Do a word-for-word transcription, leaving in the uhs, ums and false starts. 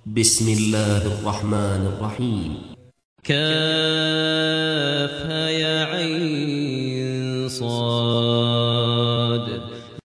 بسم الله الرحمن الرحيم. كافها يا عين صاد